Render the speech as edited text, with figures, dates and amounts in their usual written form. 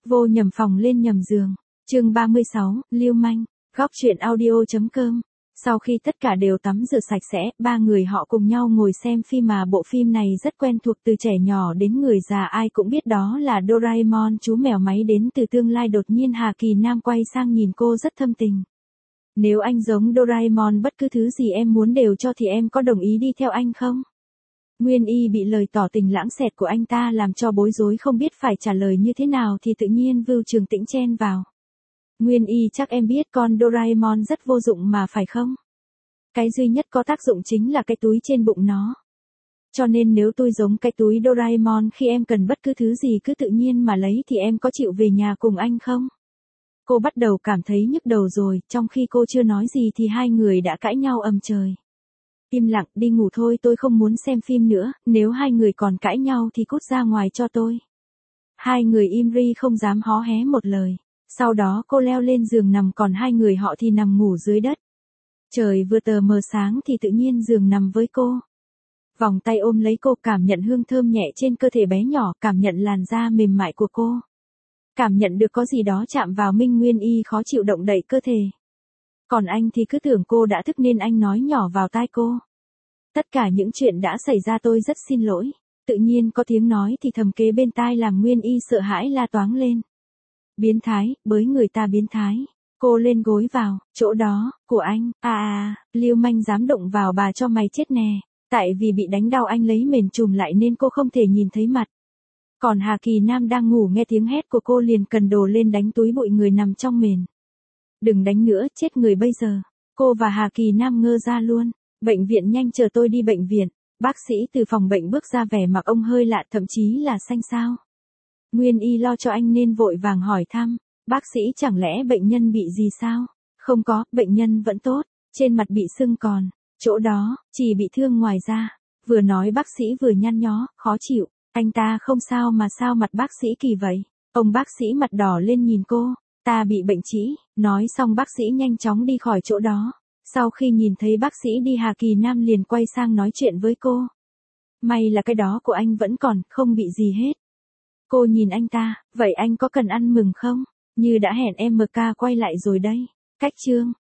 Vô nhầm phòng lên nhầm giường. Chương 36, Lưu manh. Góc truyện audio.com. Sau khi tất cả đều tắm rửa sạch sẽ, ba người họ cùng nhau ngồi xem phim mà bộ phim này rất quen thuộc từ trẻ nhỏ đến người già ai cũng biết đó là Doraemon chú mèo máy đến từ tương lai. Đột nhiên Hà Kỳ Nam quay sang nhìn cô rất thâm tình. Nếu anh giống Doraemon bất cứ thứ gì em muốn đều cho thì em có đồng ý đi theo anh không? Nguyên Y bị lời tỏ tình lãng xẹt của anh ta làm cho bối rối không biết phải trả lời như thế nào thì tự nhiên Vưu Trường Tĩnh chen vào. Nguyên Y chắc em biết con Doraemon rất vô dụng mà phải không? Cái duy nhất có tác dụng chính là cái túi trên bụng nó. Cho nên nếu tôi giống cái túi Doraemon khi em cần bất cứ thứ gì cứ tự nhiên mà lấy thì em có chịu về nhà cùng anh không? Cô bắt đầu cảm thấy nhức đầu rồi, trong khi cô chưa nói gì thì hai người đã cãi nhau ầm trời. Im lặng, đi ngủ thôi, tôi không muốn xem phim nữa, nếu hai người còn cãi nhau thì cút ra ngoài cho tôi. Hai người im ri không dám hó hé một lời. Sau đó cô leo lên giường nằm còn hai người họ thì nằm ngủ dưới đất. Trời vừa tờ mờ sáng thì tự nhiên giường nằm với cô. Vòng tay ôm lấy cô, cảm nhận hương thơm nhẹ trên cơ thể bé nhỏ, cảm nhận làn da mềm mại của cô. Cảm nhận được có gì đó chạm vào Minh. Nguyên Y khó chịu động đậy cơ thể. Còn anh thì cứ tưởng cô đã thức nên anh nói nhỏ vào tai cô. Tất cả những chuyện đã xảy ra tôi rất xin lỗi. Tự nhiên có tiếng nói thì thầm kế bên tai làm Nguyên Y sợ hãi la toáng lên. Biến thái, bới người ta biến thái. Cô lên gối vào, chỗ đó, của anh, Lưu manh dám động vào bà cho mày chết nè. Tại vì bị đánh đau anh lấy mền trùm lại nên cô không thể nhìn thấy mặt. Còn Hà Kỳ Nam đang ngủ nghe tiếng hét của cô liền cần đồ lên đánh túi bụi người nằm trong mền. Đừng đánh nữa, chết người bây giờ. Cô và Hà Kỳ Nam ngơ ra luôn. Bệnh viện, nhanh chờ tôi đi bệnh viện. Bác sĩ từ phòng bệnh bước ra, vẻ mặt ông hơi lạ, thậm chí là xanh xao. Nguyên Y lo cho anh nên vội vàng hỏi thăm. Bác sĩ, chẳng lẽ bệnh nhân bị gì sao? Không có, bệnh nhân vẫn tốt. Trên mặt bị sưng còn. Chỗ đó, chỉ bị thương ngoài da. Vừa nói bác sĩ vừa nhăn nhó, khó chịu. Anh ta không sao mà sao mặt bác sĩ kỳ vậy? Ông bác sĩ mặt đỏ lên nhìn cô. Ta bị bệnh trĩ. Nói xong bác sĩ nhanh chóng đi khỏi chỗ đó. Sau khi nhìn thấy bác sĩ đi, Hà Kỳ Nam liền quay sang nói chuyện với cô. May là cái đó của anh vẫn còn, không bị gì hết. Cô nhìn anh ta, vậy anh có cần ăn mừng không? Như đã hẹn em MK quay lại rồi đây. Cách chương.